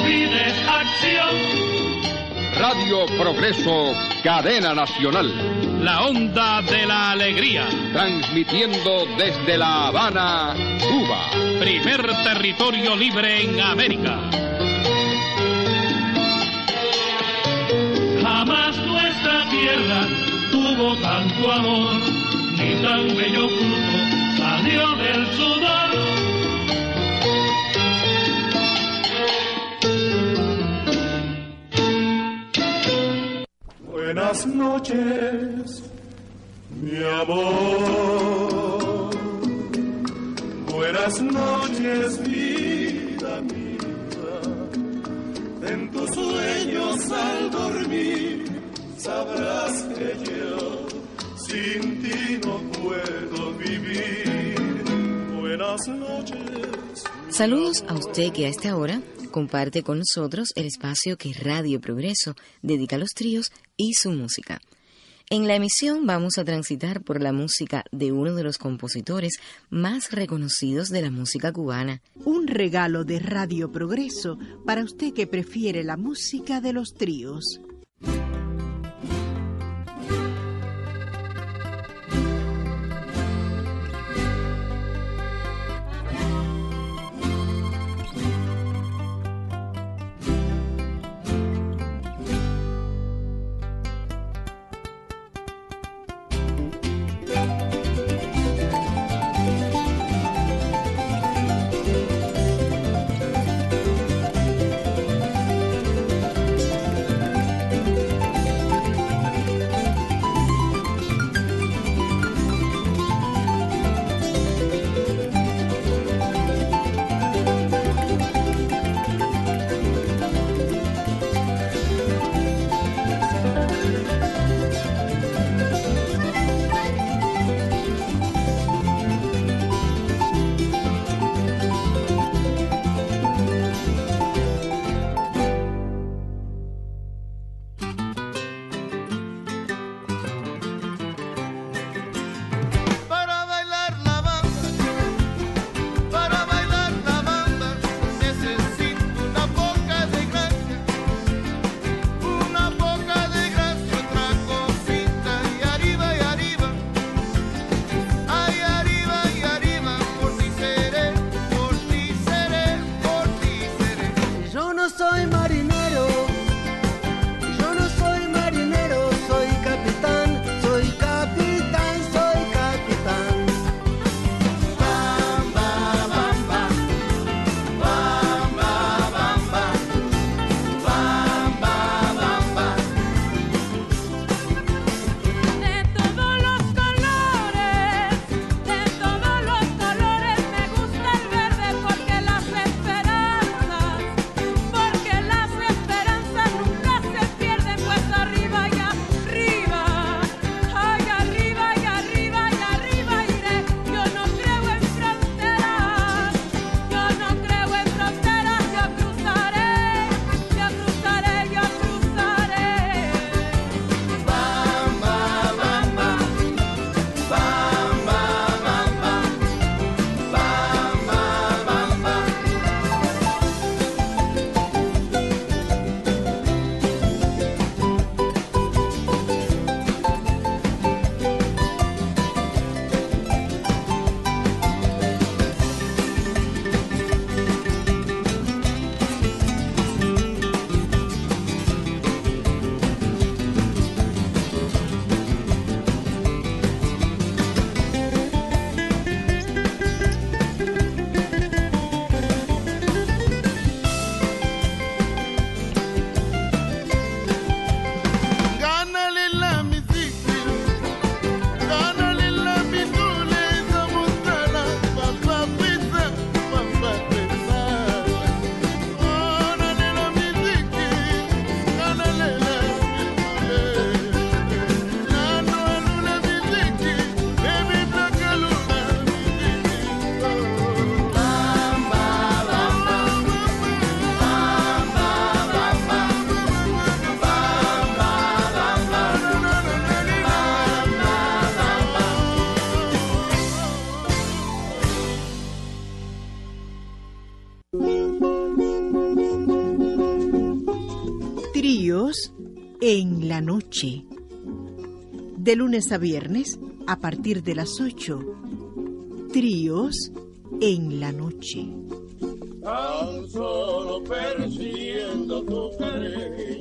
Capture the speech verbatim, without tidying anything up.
olvides, acción. Radio Progreso, cadena nacional. La onda de la alegría. Transmitiendo desde La Habana, Cuba. Primer territorio libre en América. Jamás nuestra tierra tuvo tanto amor, ni tan bello fruto salió del sudor. Buenas noches, mi amor. Buenas noches, vida mía. En tus sueños al dormir sabrás que yo sin ti no puedo vivir. Buenas noches. Saludos a usted que a esta hora comparte con nosotros el espacio que Radio Progreso dedica a los tríos y su música. En la emisión vamos a transitar por la música de uno de los compositores más reconocidos de la música cubana. Un regalo de Radio Progreso para usted que prefiere la música de los tríos. Tríos en la noche. De lunes a viernes, a partir de las ocho. Tríos en la noche. Tan solo persiguiendo tu querer,